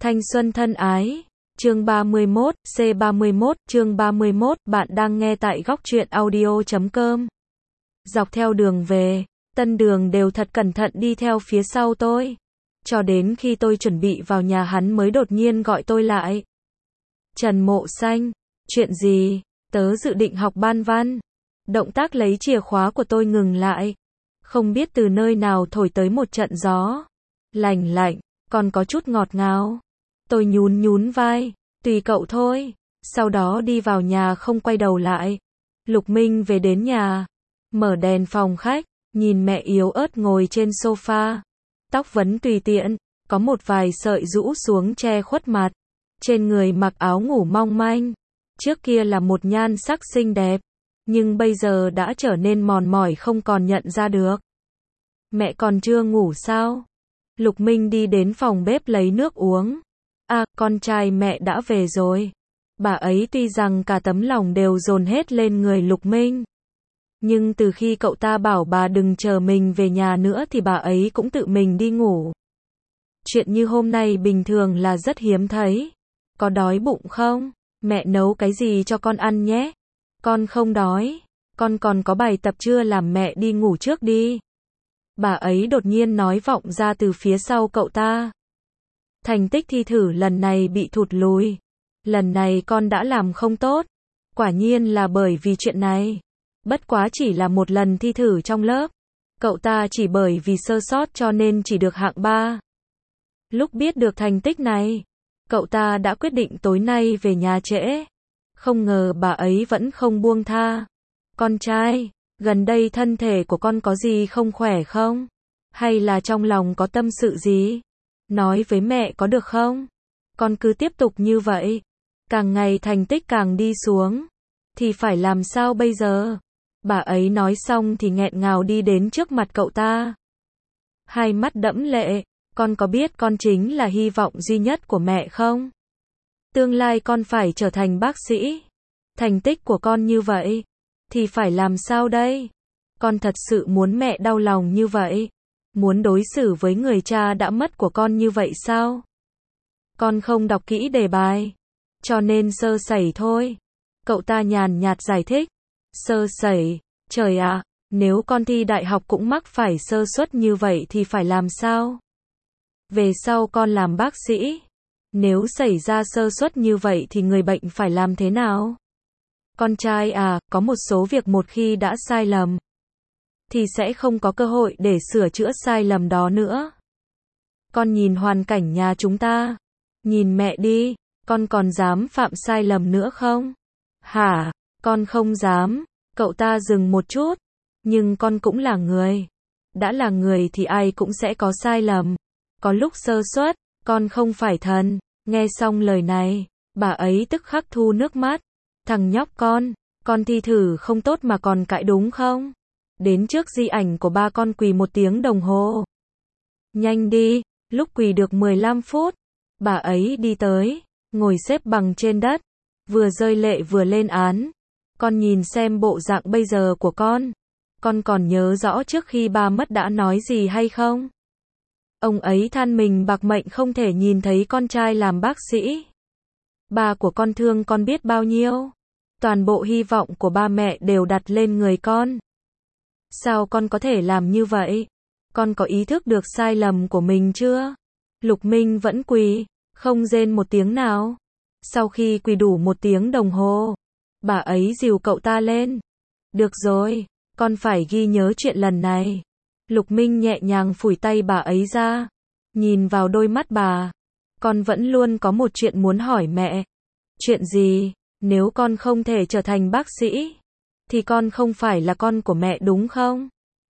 Thanh xuân thân ái, chương 31, C31, chương 31, bạn đang nghe tại góc truyện audio.com. Dọc theo đường về, Tân Đường đều thật cẩn thận đi theo phía sau tôi. Cho đến khi tôi chuẩn bị vào nhà hắn mới đột nhiên gọi tôi lại. Trần Mộ Xanh, chuyện gì? Tớ dự định học ban văn. Động tác lấy chìa khóa của tôi ngừng lại. Không biết từ nơi nào thổi tới một trận gió. Lành lạnh, còn có chút ngọt ngào. Tôi nhún nhún vai, tùy cậu thôi. Sau đó đi vào nhà không quay đầu lại. Lục Minh về đến nhà, mở đèn phòng khách, nhìn mẹ yếu ớt ngồi trên sofa. Tóc vấn tùy tiện, có một vài sợi rũ xuống che khuất mặt. Trên người mặc áo ngủ mong manh. Trước kia là một nhan sắc xinh đẹp, nhưng bây giờ đã trở nên mòn mỏi không còn nhận ra được. Mẹ còn chưa ngủ sao? Lục Minh đi đến phòng bếp lấy nước uống. À, con trai mẹ đã về rồi. Bà ấy tuy rằng cả tấm lòng đều dồn hết lên người Lục Minh, nhưng từ khi cậu ta bảo bà đừng chờ mình về nhà nữa thì bà ấy cũng tự mình đi ngủ. Chuyện như hôm nay bình thường là rất hiếm thấy. Có đói bụng không? Mẹ nấu cái gì cho con ăn nhé? Con không đói. Con còn có bài tập chưa làm, mẹ đi ngủ trước đi. Bà ấy đột nhiên nói vọng ra từ phía sau cậu ta. Thành tích thi thử lần này bị thụt lùi. Lần này con đã làm không tốt. Quả nhiên là bởi vì chuyện này. Bất quá chỉ là một lần thi thử trong lớp. Cậu ta chỉ bởi vì sơ sót cho nên chỉ được hạng 3. Lúc biết được thành tích này, cậu ta đã quyết định tối nay về nhà trễ. Không ngờ bà ấy vẫn không buông tha. Con trai, gần đây thân thể của con có gì không khỏe không? Hay là trong lòng có tâm sự gì? Nói với mẹ có được không? Con cứ tiếp tục như vậy, càng ngày thành tích càng đi xuống, thì phải làm sao bây giờ? Bà ấy nói xong thì nghẹn ngào đi đến trước mặt cậu ta. Hai mắt đẫm lệ, con có biết con chính là hy vọng duy nhất của mẹ không? Tương lai con phải trở thành bác sĩ. Thành tích của con như vậy, thì phải làm sao đây? Con thật sự muốn mẹ đau lòng như vậy? Muốn đối xử với người cha đã mất của con như vậy sao? Con không đọc kỹ đề bài, cho nên sơ sẩy thôi. Cậu ta nhàn nhạt giải thích. Sơ sẩy, trời ạ, nếu con thi đại học cũng mắc phải sơ suất như vậy thì phải làm sao? Về sau con làm bác sĩ, nếu xảy ra sơ suất như vậy thì người bệnh phải làm thế nào? Con trai à, có một số việc một khi đã sai lầm, thì sẽ không có cơ hội để sửa chữa sai lầm đó nữa. Con nhìn hoàn cảnh nhà chúng ta, nhìn mẹ đi, con còn dám phạm sai lầm nữa không? Hả, con không dám. Cậu ta dừng một chút, nhưng con cũng là người. Đã là người thì ai cũng sẽ có sai lầm, có lúc sơ suất, con không phải thần. Nghe xong lời này, bà ấy tức khắc thu nước mắt. Thằng nhóc con thi thử không tốt mà còn cãi đúng không? Đến trước di ảnh của ba con quỳ 1 tiếng đồng hồ. Nhanh đi, lúc quỳ được 15 phút, bà ấy đi tới, ngồi xếp bằng trên đất, vừa rơi lệ vừa lên án. Con nhìn xem bộ dạng bây giờ của con còn nhớ rõ trước khi ba mất đã nói gì hay không? Ông ấy than mình bạc mệnh không thể nhìn thấy con trai làm bác sĩ. Ba của con thương con biết bao nhiêu. Toàn bộ hy vọng của ba mẹ đều đặt lên người con. Sao con có thể làm như vậy? Con có ý thức được sai lầm của mình chưa? Lục Minh vẫn quỳ, không rên một tiếng nào. Sau khi quỳ đủ 1 tiếng đồng hồ, bà ấy dìu cậu ta lên. Được rồi, con phải ghi nhớ chuyện lần này. Lục Minh nhẹ nhàng phủi tay bà ấy ra. Nhìn vào đôi mắt bà. Con vẫn luôn có một chuyện muốn hỏi mẹ. Chuyện gì? Nếu con không thể trở thành bác sĩ, thì con không phải là con của mẹ đúng không?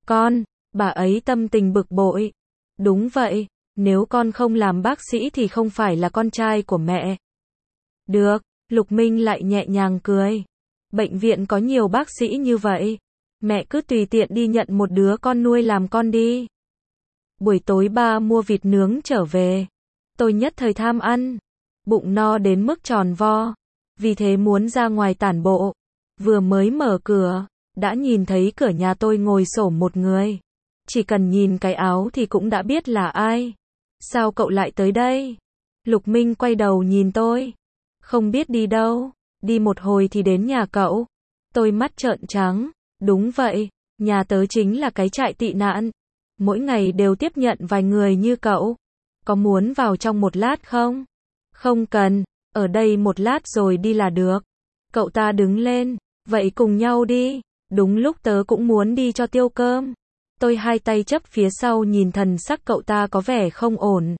Bà ấy tâm tình bực bội. Đúng vậy, nếu con không làm bác sĩ thì không phải là con trai của mẹ. Được, Lục Minh lại nhẹ nhàng cười. Bệnh viện có nhiều bác sĩ như vậy. Mẹ cứ tùy tiện đi nhận một đứa con nuôi làm con đi. Buổi tối ba mua vịt nướng trở về. Tôi nhất thời tham ăn. Bụng no đến mức tròn vo. Vì thế muốn ra ngoài tản bộ. Vừa mới mở cửa, đã nhìn thấy cửa nhà tôi ngồi xổm một người. Chỉ cần nhìn cái áo thì cũng đã biết là ai. Sao cậu lại tới đây? Lục Minh quay đầu nhìn tôi. Không biết đi đâu, đi một hồi thì đến nhà cậu. Tôi mắt trợn trắng, đúng vậy, nhà tớ chính là cái trại tị nạn. Mỗi ngày đều tiếp nhận vài người như cậu. Có muốn vào trong một lát không? Không cần, ở đây một lát rồi đi là được. Cậu ta đứng lên, vậy cùng nhau đi. Đúng lúc tớ cũng muốn đi cho tiêu cơm. Tôi hai tay chấp phía sau nhìn thần sắc cậu ta có vẻ không ổn.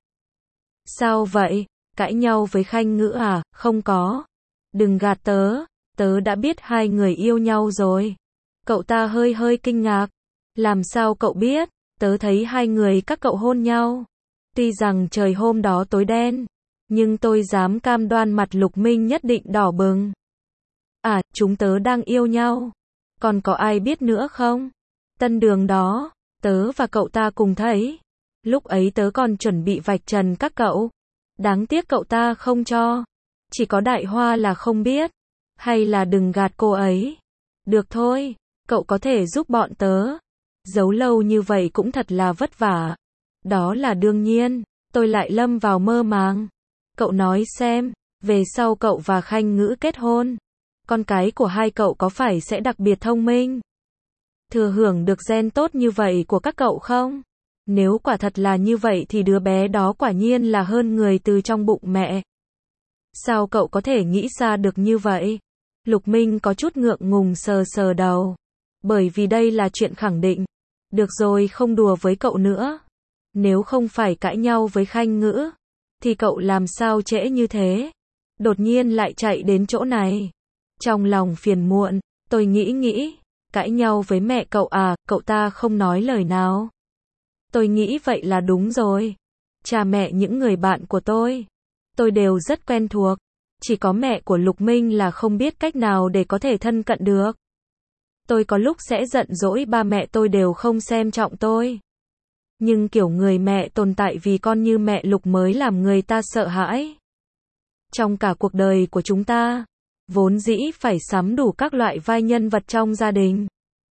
Sao vậy? Cãi nhau với Khanh Ngữ à? Không có. Đừng gạt tớ, tớ đã biết hai người yêu nhau rồi. Cậu ta hơi kinh ngạc. Làm sao cậu biết? Tớ thấy hai người các cậu hôn nhau. Tuy rằng trời hôm đó tối đen, nhưng tôi dám cam đoan mặt Lục Minh nhất định đỏ bừng. À, chúng tớ đang yêu nhau. Còn có ai biết nữa không? Tân đường đó, tớ và cậu ta cùng thấy. Lúc ấy tớ còn chuẩn bị vạch trần các cậu. Đáng tiếc cậu ta không cho. Chỉ có Đại Hoa là không biết. Hay là đừng gạt cô ấy. Được thôi, cậu có thể giúp bọn tớ. Giấu lâu như vậy cũng thật là vất vả. Đó là đương nhiên, tôi lại lâm vào mơ màng. Cậu nói xem, về sau cậu và Khanh Ngữ kết hôn, con cái của hai cậu có phải sẽ đặc biệt thông minh? Thừa hưởng được gen tốt như vậy của các cậu không? Nếu quả thật là như vậy thì đứa bé đó quả nhiên là hơn người từ trong bụng mẹ. Sao cậu có thể nghĩ ra được như vậy? Lục Minh có chút ngượng ngùng sờ đầu. Bởi vì đây là chuyện khẳng định. Được rồi, không đùa với cậu nữa. Nếu không phải cãi nhau với Khanh Ngữ, thì cậu làm sao trễ như thế? Đột nhiên lại chạy đến chỗ này. Trong lòng phiền muộn, tôi nghĩ, cãi nhau với mẹ cậu à? Cậu ta không nói lời nào. Tôi nghĩ vậy là đúng rồi. Cha mẹ những người bạn của tôi đều rất quen thuộc. Chỉ có mẹ của Lục Minh là không biết cách nào để có thể thân cận được. Tôi có lúc sẽ giận dỗi ba mẹ tôi đều không xem trọng tôi. Nhưng kiểu người mẹ tồn tại vì con như mẹ Lục mới làm người ta sợ hãi. Trong cả cuộc đời của chúng ta, vốn dĩ phải sắm đủ các loại vai nhân vật trong gia đình.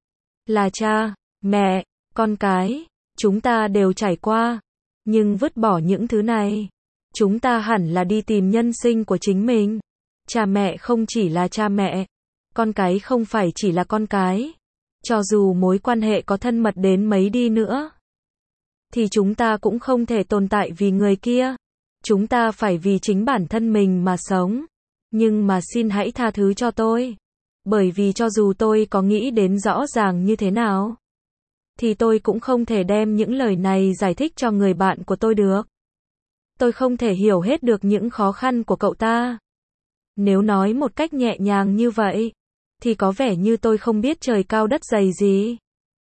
Là cha, mẹ, con cái, chúng ta đều trải qua. Nhưng vứt bỏ những thứ này, chúng ta hẳn là đi tìm nhân sinh của chính mình. Cha mẹ không chỉ là cha mẹ, con cái không phải chỉ là con cái. Cho dù mối quan hệ có thân mật đến mấy đi nữa, thì chúng ta cũng không thể tồn tại vì người kia. Chúng ta phải vì chính bản thân mình mà sống. Nhưng mà xin hãy tha thứ cho tôi. Bởi vì cho dù tôi có nghĩ đến rõ ràng như thế nào, thì tôi cũng không thể đem những lời này giải thích cho người bạn của tôi được. Tôi không thể hiểu hết được những khó khăn của cậu ta. Nếu nói một cách nhẹ nhàng như vậy, thì có vẻ như tôi không biết trời cao đất dày gì.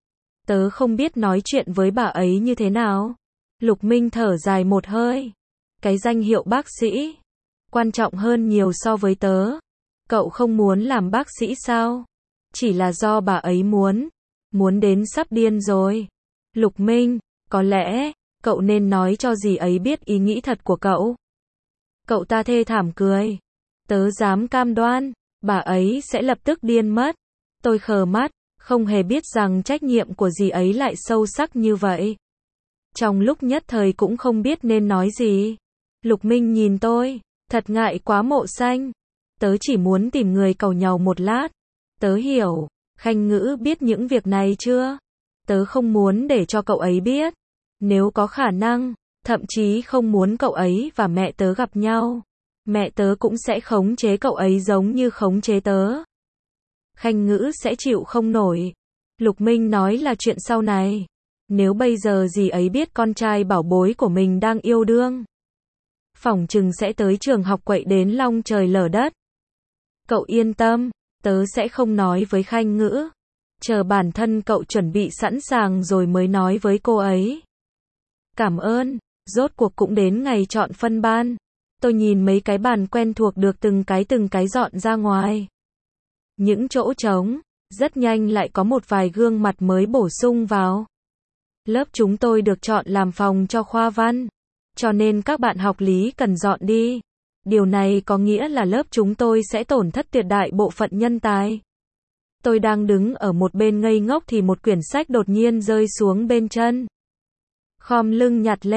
Tớ không biết nói chuyện với bà ấy như thế nào. Lục Minh thở dài một hơi. Cái danh hiệu bác sĩ quan trọng hơn nhiều so với tớ. Cậu không muốn làm bác sĩ sao? Chỉ là do bà ấy muốn đến sắp điên rồi. Lục Minh, có lẽ cậu nên nói cho dì ấy biết ý nghĩ thật của cậu. Cậu ta thê thảm cười. Tớ dám cam đoan, bà ấy sẽ lập tức điên mất. Tôi khờ mắt, không hề biết rằng trách nhiệm của dì ấy lại sâu sắc như vậy. Trong lúc nhất thời cũng không biết nên nói gì. Lục Minh nhìn tôi, thật ngại quá Mộ Xanh. Tớ chỉ muốn tìm người càu nhàu một lát. Tớ hiểu, Khanh Ngữ biết những việc này chưa? Tớ không muốn để cho cậu ấy biết. Nếu có khả năng, thậm chí không muốn cậu ấy và mẹ tớ gặp nhau. Mẹ tớ cũng sẽ khống chế cậu ấy giống như khống chế tớ. Khanh Ngữ sẽ chịu không nổi. Lục Minh nói là chuyện sau này. Nếu bây giờ dì ấy biết con trai bảo bối của mình đang yêu đương, phỏng chừng sẽ tới trường học quậy đến long trời lở đất. Cậu yên tâm, tớ sẽ không nói với Khanh Ngữ. Chờ bản thân cậu chuẩn bị sẵn sàng rồi mới nói với cô ấy. Cảm ơn, rốt cuộc cũng đến ngày chọn phân ban. Tôi nhìn mấy cái bàn quen thuộc được từng cái dọn ra ngoài. Những chỗ trống, rất nhanh lại có một vài gương mặt mới bổ sung vào. Lớp chúng tôi được chọn làm phòng cho khoa văn, cho nên các bạn học lý cần dọn đi. Điều này có nghĩa là lớp chúng tôi sẽ tổn thất tuyệt đại bộ phận nhân tài. Tôi đang đứng ở một bên ngây ngốc thì một quyển sách đột nhiên rơi xuống bên chân. Khom lưng nhặt lên,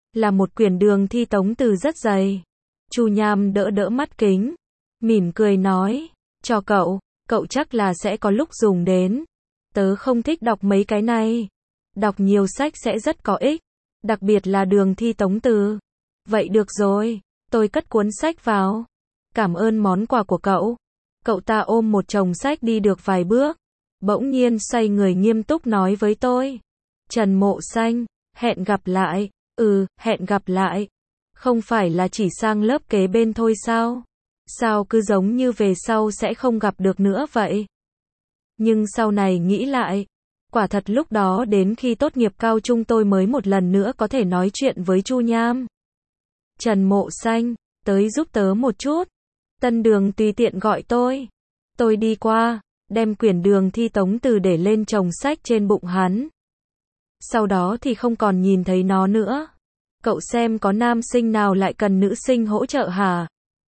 là một quyển đường thi tống từ rất dày. Chu Nham đỡ đỡ mắt kính, mỉm cười nói, cho cậu chắc là sẽ có lúc dùng đến. Tớ không thích đọc mấy cái này. Đọc nhiều sách sẽ rất có ích, đặc biệt là đường thi tống từ. Vậy được rồi, tôi cất cuốn sách vào. Cảm ơn món quà của cậu. Cậu ta ôm một chồng sách đi được vài bước, bỗng nhiên xoay người nghiêm túc nói với tôi. Trần Mộ Xanh, hẹn gặp lại. Hẹn gặp lại. Không phải là chỉ sang lớp kế bên thôi sao? Sao cứ giống như về sau sẽ không gặp được nữa vậy? Nhưng sau này nghĩ lại, quả thật lúc đó đến khi tốt nghiệp cao trung tôi mới một lần nữa có thể nói chuyện với Chu Nham. Trần Mộ Xanh, tới giúp tớ một chút. Tân Đường tùy tiện gọi tôi. Tôi đi qua, đem quyển đường thi tống từ để lên chồng sách trên bụng hắn. Sau đó thì không còn nhìn thấy nó nữa. Cậu xem có nam sinh nào lại cần nữ sinh hỗ trợ hả?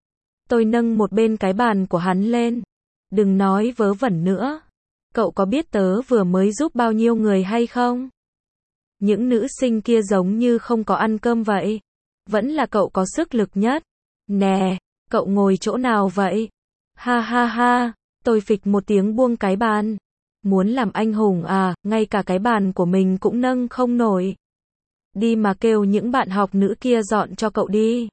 Tôi nâng một bên cái bàn của hắn lên. Đừng nói vớ vẩn nữa. Cậu có biết tớ vừa mới giúp bao nhiêu người hay không? Những nữ sinh kia giống như không có ăn cơm vậy. Vẫn là cậu có sức lực nhất. Nè, cậu ngồi chỗ nào vậy? Ha ha ha, tôi phịch một tiếng buông cái bàn. Muốn làm anh hùng à, ngay cả cái bàn của mình cũng nâng không nổi. Đi mà kêu những bạn học nữ kia dọn cho cậu đi.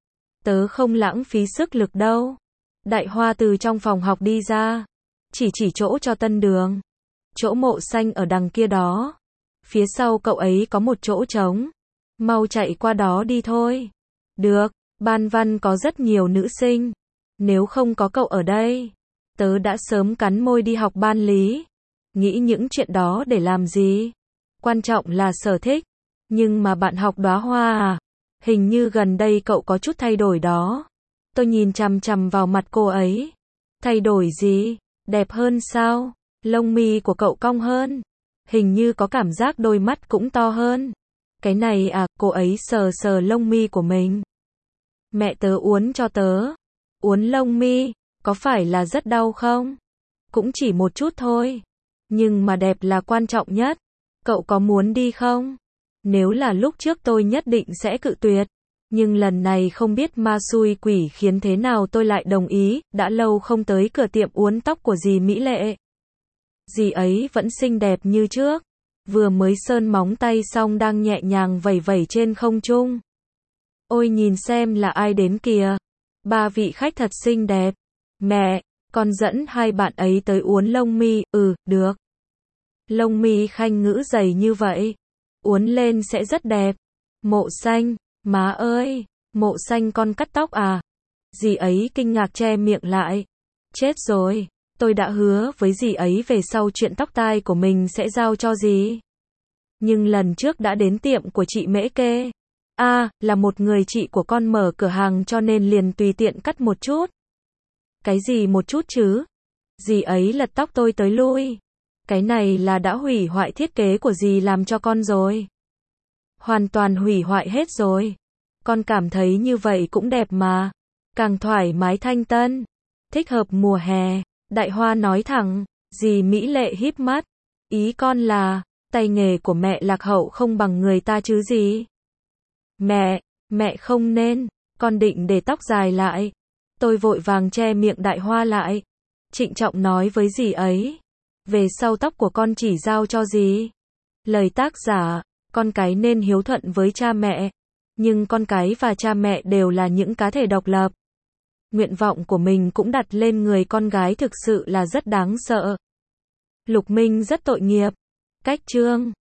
Tớ không lãng phí sức lực đâu. Đại Hoa từ trong phòng học đi ra. Chỉ chỗ cho Tân Đường. Chỗ Mộ Xanh ở đằng kia đó. Phía sau cậu ấy có một chỗ trống. Mau chạy qua đó đi thôi. Được, ban văn có rất nhiều nữ sinh. Nếu không có cậu ở đây, tớ đã sớm cắn môi đi học ban lý. Nghĩ những chuyện đó để làm gì? Quan trọng là sở thích. Nhưng mà bạn học Đóa Hoa à? Hình như gần đây cậu có chút thay đổi đó. Tôi nhìn chằm chằm vào mặt cô ấy. Thay đổi gì? Đẹp hơn sao? Lông mi của cậu cong hơn. Hình như có cảm giác đôi mắt cũng to hơn. Cái này à, cô ấy sờ sờ lông mi của mình. Mẹ tớ uốn cho tớ. Uốn lông mi, có phải là rất đau không? Cũng chỉ một chút thôi. Nhưng mà đẹp là quan trọng nhất. Cậu có muốn đi không? Nếu là lúc trước tôi nhất định sẽ cự tuyệt. Nhưng lần này không biết ma xui quỷ khiến thế nào tôi lại đồng ý, đã lâu không tới cửa tiệm uốn tóc của dì Mỹ Lệ. Dì ấy vẫn xinh đẹp như trước. Vừa mới sơn móng tay xong đang nhẹ nhàng vẩy vẩy trên không trung. Ôi nhìn xem là ai đến kìa. 3 vị khách thật xinh đẹp. Mẹ, con dẫn hai bạn ấy tới uốn lông mi, được. Lông mi Khanh Ngữ dày như vậy. Uốn lên sẽ rất đẹp. Mộ Xanh, má ơi, Mộ Xanh con cắt tóc à? Dì ấy kinh ngạc che miệng lại. Chết rồi, tôi đã hứa với dì ấy về sau chuyện tóc tai của mình sẽ giao cho dì. Nhưng lần trước đã đến tiệm của chị Mễ Kê. Là một người chị của con mở cửa hàng cho nên liền tùy tiện cắt một chút. Cái gì một chút chứ? Dì ấy lật tóc tôi tới lui. Cái này là đã hủy hoại thiết kế của dì làm cho con rồi. Hoàn toàn hủy hoại hết rồi. Con cảm thấy như vậy cũng đẹp mà. Càng thoải mái thanh tân. Thích hợp mùa hè. Đại Hoa nói thẳng. Dì Mỹ Lệ híp mắt. Ý con là, tay nghề của mẹ lạc hậu không bằng người ta chứ gì. Mẹ không nên. Con định để tóc dài lại. Tôi vội vàng che miệng Đại Hoa lại. Trịnh trọng nói với dì ấy. Về sau tóc của con chỉ giao cho dì. Lời tác giả, con cái nên hiếu thuận với cha mẹ. Nhưng con cái và cha mẹ đều là những cá thể độc lập. Nguyện vọng của mình cũng đặt lên người con gái thực sự là rất đáng sợ. Lục Minh rất tội nghiệp. Cách chương